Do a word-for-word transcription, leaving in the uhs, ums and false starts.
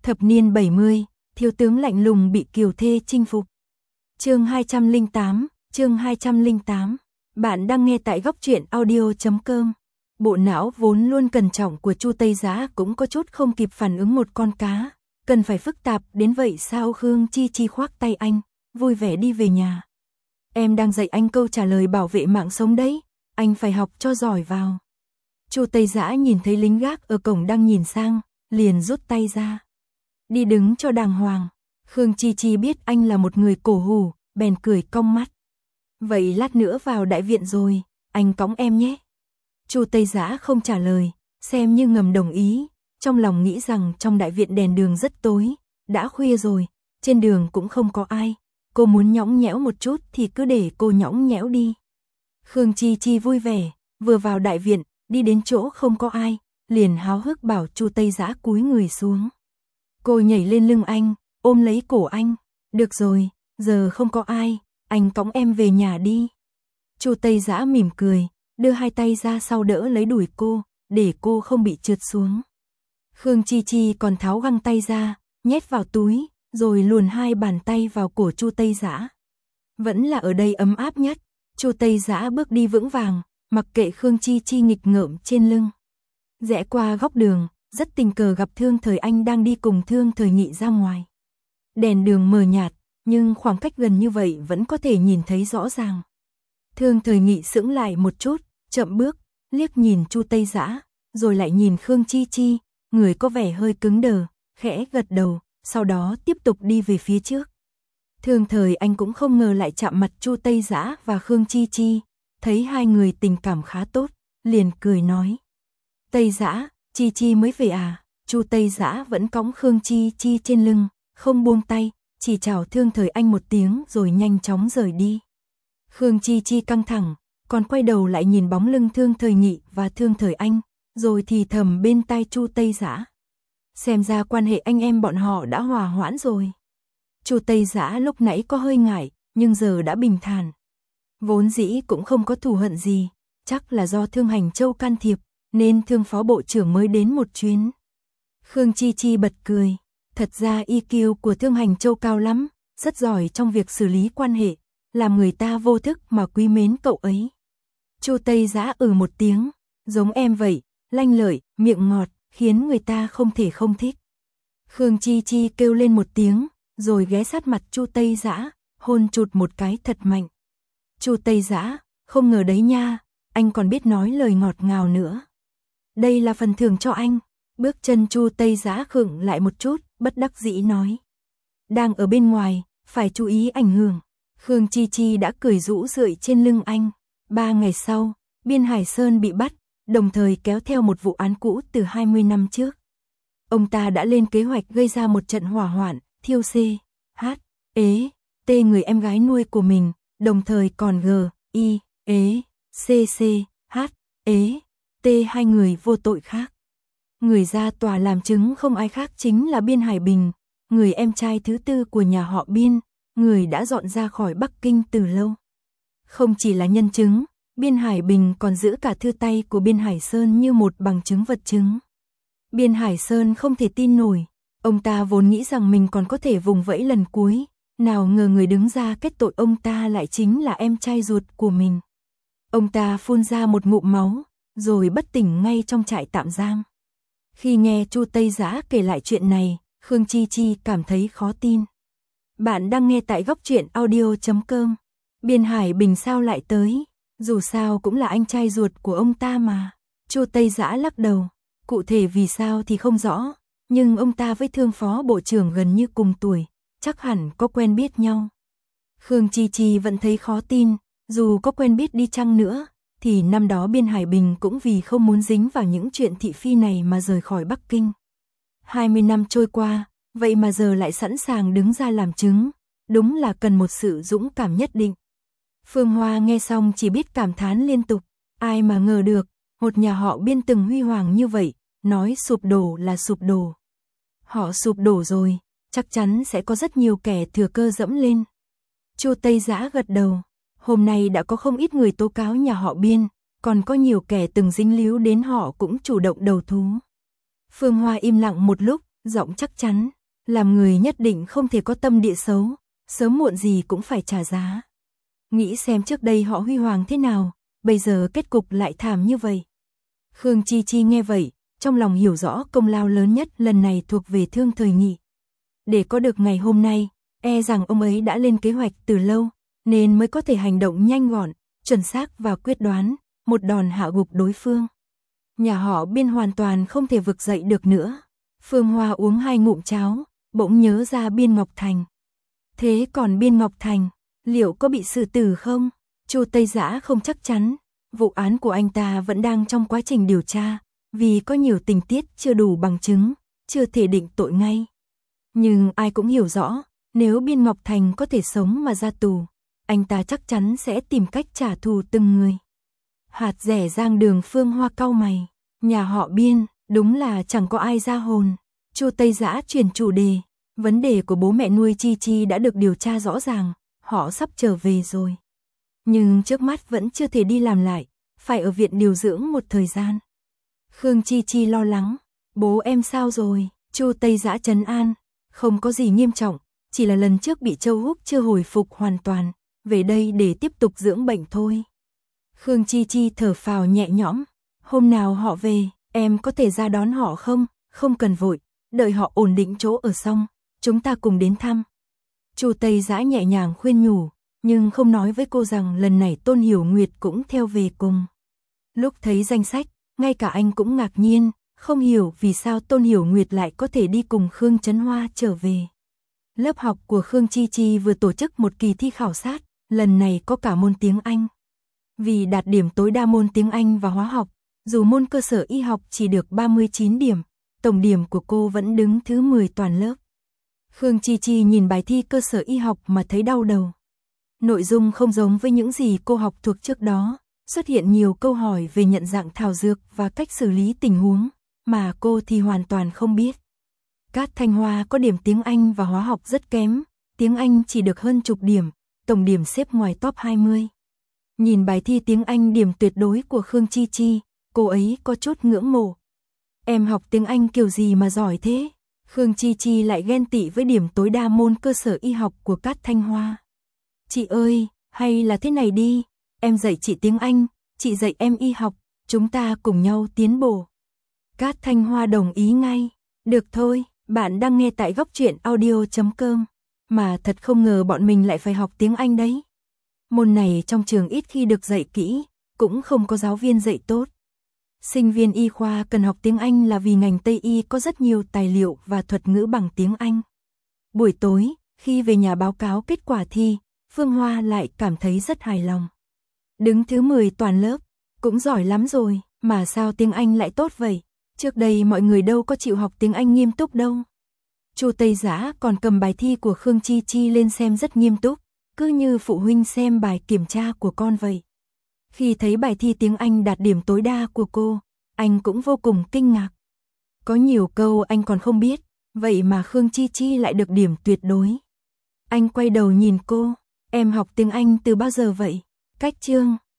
Thập niên bảy mươi, thiếu tướng lạnh lùng bị kiều thê chinh phục. Chương hai trăm lẻ tám, chương hai trăm lẻ tám. Bạn đang nghe tại góc truyện audio chấm com. Bộ não vốn luôn cẩn trọng của Chu Tây Dã cũng có chút không kịp phản ứng một con cá, cần phải phức tạp đến vậy sao? Khương Chi Chi khoác tay anh, vui vẻ đi về nhà. Em đang dạy anh câu trả lời bảo vệ mạng sống đấy, anh phải học cho giỏi vào. Chu Tây Dã nhìn thấy lính gác ở cổng đang nhìn sang, liền rút tay ra. Đi đứng cho đàng hoàng. Khương Chi Chi biết anh là một người cổ hủ, bèn cười cong mắt. Vậy lát nữa vào đại viện rồi, anh cõng em nhé. Chu Tây Dã không trả lời, xem như ngầm đồng ý, trong lòng nghĩ rằng trong đại viện đèn đường rất tối, đã khuya rồi, trên đường cũng không có ai, cô muốn nhõng nhẽo một chút thì cứ để cô nhõng nhẽo đi. Khương Chi Chi vui vẻ, vừa vào đại viện, đi đến chỗ không có ai, liền háo hức bảo Chu Tây Dã cúi người xuống. Cô nhảy lên lưng anh, ôm lấy cổ anh. Được rồi, giờ không có ai, anh cõng em về nhà đi. Chu Tây Dã mỉm cười, đưa hai tay ra sau đỡ lấy đùi cô, để cô không bị trượt xuống. Khương Chi Chi còn tháo găng tay ra, nhét vào túi, rồi luồn hai bàn tay vào cổ Chu Tây Dã. Vẫn là ở đây ấm áp nhất. Chu Tây Dã bước đi vững vàng, mặc kệ Khương Chi Chi nghịch ngợm trên lưng. Rẽ qua góc đường, rất tình cờ gặp Thương Thời Anh đang đi cùng Thương Thời Nghị ra ngoài. Đèn đường mờ nhạt, nhưng khoảng cách gần như vậy vẫn có thể nhìn thấy rõ ràng. Thương Thời Nghị sững lại một chút, chậm bước, liếc nhìn Chu Tây Dã, rồi lại nhìn Khương Chi Chi, người có vẻ hơi cứng đờ, khẽ gật đầu, sau đó tiếp tục đi về phía trước. Thương Thời Anh cũng không ngờ lại chạm mặt Chu Tây Dã và Khương Chi Chi, thấy hai người tình cảm khá tốt, liền cười nói. Tây Dã, Chi Chi mới về à? Chu Tây Dã vẫn cõng Khương Chi Chi trên lưng, không buông tay, chỉ chào Thương Thời Anh một tiếng rồi nhanh chóng rời đi. Khương Chi Chi căng thẳng, còn quay đầu lại nhìn bóng lưng Thương Thời Nghị và Thương Thời Anh, rồi thì thầm bên tai Chu Tây Dã. Xem ra quan hệ anh em bọn họ đã hòa hoãn rồi. Chu Tây Dã lúc nãy có hơi ngại, nhưng giờ đã bình thản. Vốn dĩ cũng không có thù hận gì, chắc là do Thương Hành Châu can thiệp, nên Thương Phó Bộ trưởng mới đến một chuyến. Khương Chi Chi bật cười, thật ra i kiu của Thương Hành Châu cao lắm, rất giỏi trong việc xử lý quan hệ, làm người ta vô thức mà quý mến cậu ấy. Chu Tây Dã ừ một tiếng, giống em vậy, lanh lợi, miệng ngọt, khiến người ta không thể không thích. Khương Chi Chi kêu lên một tiếng, rồi ghé sát mặt Chu Tây Dã, hôn chụt một cái thật mạnh. Chu Tây Dã, không ngờ đấy nha, anh còn biết nói lời ngọt ngào nữa. Đây là phần thưởng cho anh. Bước chân Chu Tây Dã khựng lại một chút, bất đắc dĩ nói. Đang ở bên ngoài, phải chú ý ảnh hưởng. Khương Chi Chi đã cười rũ rượi trên lưng anh. Ba ngày sau, Biên Hải Sơn bị bắt, đồng thời kéo theo một vụ án cũ từ hai mươi năm trước. Ông ta đã lên kế hoạch gây ra một trận hỏa hoạn, thiêu C, H, ế, T người em gái nuôi của mình, đồng thời còn G, I, ế, C, C, H, ế, T hai người vô tội khác. Người ra tòa làm chứng không ai khác chính là Biên Hải Bình, người em trai thứ tư của nhà họ Biên, người đã dọn ra khỏi Bắc Kinh từ lâu. Không chỉ là nhân chứng, Biên Hải Bình còn giữ cả thư tay của Biên Hải Sơn như một bằng chứng vật chứng. Biên Hải Sơn không thể tin nổi, ông ta vốn nghĩ rằng mình còn có thể vùng vẫy lần cuối, nào ngờ người đứng ra kết tội ông ta lại chính là em trai ruột của mình. Ông ta phun ra một ngụm máu, rồi bất tỉnh ngay trong trại tạm giam. Khi nghe Chu Tây Dã kể lại chuyện này, Khương Chi Chi cảm thấy khó tin. Bạn đang nghe tại góc truyện audio chấm com. Biên Hải Bình sao lại tới? Dù sao cũng là anh trai ruột của ông ta mà. Chu Tây Dã lắc đầu, cụ thể vì sao thì không rõ, nhưng ông ta với Thương Phó Bộ trưởng gần như cùng tuổi, chắc hẳn có quen biết nhau. Khương Chi Chi vẫn thấy khó tin, dù có quen biết đi chăng nữa, thì năm đó Biên Hải Bình cũng vì không muốn dính vào những chuyện thị phi này mà rời khỏi Bắc Kinh. hai mươi năm trôi qua, vậy mà giờ lại sẵn sàng đứng ra làm chứng, đúng là cần một sự dũng cảm nhất định. Phương Hoa nghe xong chỉ biết cảm thán liên tục, ai mà ngờ được, một nhà họ Biên từng huy hoàng như vậy, nói sụp đổ là sụp đổ. Họ sụp đổ rồi, chắc chắn sẽ có rất nhiều kẻ thừa cơ dẫm lên. Chu Tây Dã gật đầu, hôm nay đã có không ít người tố cáo nhà họ Biên, còn có nhiều kẻ từng dính líu đến họ cũng chủ động đầu thú. Phương Hoa im lặng một lúc, giọng chắc chắn, làm người nhất định không thể có tâm địa xấu, sớm muộn gì cũng phải trả giá. Nghĩ xem trước đây họ huy hoàng thế nào, bây giờ kết cục lại thảm như vậy. Khương Chi Chi nghe vậy, trong lòng hiểu rõ công lao lớn nhất lần này thuộc về Thương Thời Nghị. Để có được ngày hôm nay, e rằng ông ấy đã lên kế hoạch từ lâu, nên mới có thể hành động nhanh gọn, chuẩn xác và quyết đoán, một đòn hạ gục đối phương. Nhà họ Biên hoàn toàn không thể vực dậy được nữa. Phương Hoa uống hai ngụm cháo, bỗng nhớ ra Biên Ngọc Thành. Thế còn Biên Ngọc Thành, liệu có bị xử tử không? Chu Tây Dã không chắc chắn, vụ án của anh ta vẫn đang trong quá trình điều tra, vì có nhiều tình tiết chưa đủ bằng chứng, chưa thể định tội ngay. Nhưng ai cũng hiểu rõ, nếu Biên Ngọc Thành có thể sống mà ra tù, anh ta chắc chắn sẽ tìm cách trả thù từng người. Hạt rẻ Giang Đường Phương Hoa cau mày, nhà họ Biên, đúng là chẳng có ai ra hồn. Chu Tây Dã chuyển chủ đề, vấn đề của bố mẹ nuôi Chi Chi đã được điều tra rõ ràng, họ sắp trở về rồi. Nhưng trước mắt vẫn chưa thể đi làm lại, phải ở viện điều dưỡng một thời gian. Khương Chi Chi lo lắng, bố em sao rồi? Chu Tây Dã trấn an, không có gì nghiêm trọng, chỉ là lần trước bị Châu Húc chưa hồi phục hoàn toàn, về đây để tiếp tục dưỡng bệnh thôi. Khương Chi Chi thở phào nhẹ nhõm, hôm nào họ về, em có thể ra đón họ không? Không cần vội, đợi họ ổn định chỗ ở xong, chúng ta cùng đến thăm. Chu Tây Dã nhẹ nhàng khuyên nhủ, nhưng không nói với cô rằng lần này Tôn Hiểu Nguyệt cũng theo về cùng. Lúc thấy danh sách, ngay cả anh cũng ngạc nhiên, không hiểu vì sao Tôn Hiểu Nguyệt lại có thể đi cùng Khương Trấn Hoa trở về. Lớp học của Khương Chi Chi vừa tổ chức một kỳ thi khảo sát, lần này có cả môn tiếng Anh. Vì đạt điểm tối đa môn tiếng Anh và hóa học, dù môn cơ sở y học chỉ được ba mươi chín điểm, tổng điểm của cô vẫn đứng thứ mười toàn lớp. Khương Chi Chi nhìn bài thi cơ sở y học mà thấy đau đầu. Nội dung không giống với những gì cô học thuộc trước đó, xuất hiện nhiều câu hỏi về nhận dạng thảo dược và cách xử lý tình huống, mà cô thì hoàn toàn không biết. Cát Thanh Hoa có điểm tiếng Anh và hóa học rất kém, tiếng Anh chỉ được hơn chục điểm, tổng điểm xếp ngoài top hai mươi. Nhìn bài thi tiếng Anh điểm tuyệt đối của Khương Chi Chi, cô ấy có chút ngưỡng mộ. Em học tiếng Anh kiểu gì mà giỏi thế? Khương Chi Chi lại ghen tị với điểm tối đa môn cơ sở y học của Cát Thanh Hoa. Chị ơi, hay là thế này đi, em dạy chị tiếng Anh, chị dạy em y học, chúng ta cùng nhau tiến bộ. Cát Thanh Hoa đồng ý ngay. Được thôi, bạn đang nghe tại góc truyện audio chấm com. Mà thật không ngờ bọn mình lại phải học tiếng Anh đấy. Môn này trong trường ít khi được dạy kỹ, cũng không có giáo viên dạy tốt. Sinh viên y khoa cần học tiếng Anh là vì ngành Tây y có rất nhiều tài liệu và thuật ngữ bằng tiếng Anh. Buổi tối, khi về nhà báo cáo kết quả thi, Phương Hoa lại cảm thấy rất hài lòng. Đứng thứ mười toàn lớp, cũng giỏi lắm rồi, mà sao tiếng Anh lại tốt vậy? Trước đây mọi người đâu có chịu học tiếng Anh nghiêm túc đâu. Chu Tây Dã còn cầm bài thi của Khương Chi Chi lên xem rất nghiêm túc, cứ như phụ huynh xem bài kiểm tra của con vậy. Khi thấy bài thi tiếng Anh đạt điểm tối đa của cô, anh cũng vô cùng kinh ngạc. Có nhiều câu anh còn không biết, vậy mà Khương Chi Chi lại được điểm tuyệt đối. Anh quay đầu nhìn cô, em học tiếng Anh từ bao giờ vậy? Cách chương